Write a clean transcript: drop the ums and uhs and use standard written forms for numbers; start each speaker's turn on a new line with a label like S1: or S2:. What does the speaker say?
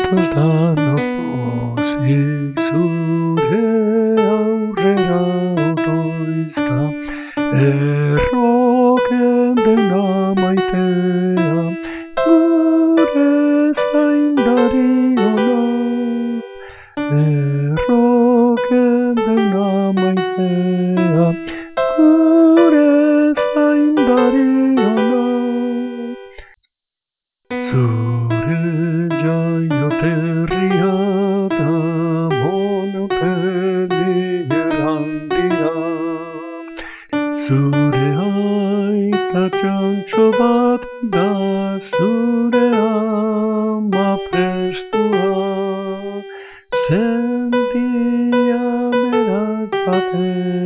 S1: dano pozik zure aurrera otoizta, erroken dena maitea, gure zaindari ona. Erroken dena maitea, gure zaindari ona. Zure jaioterria da monopeli errandia, zure aita txantxo bat da zure ama prestua, zendia beraz batean.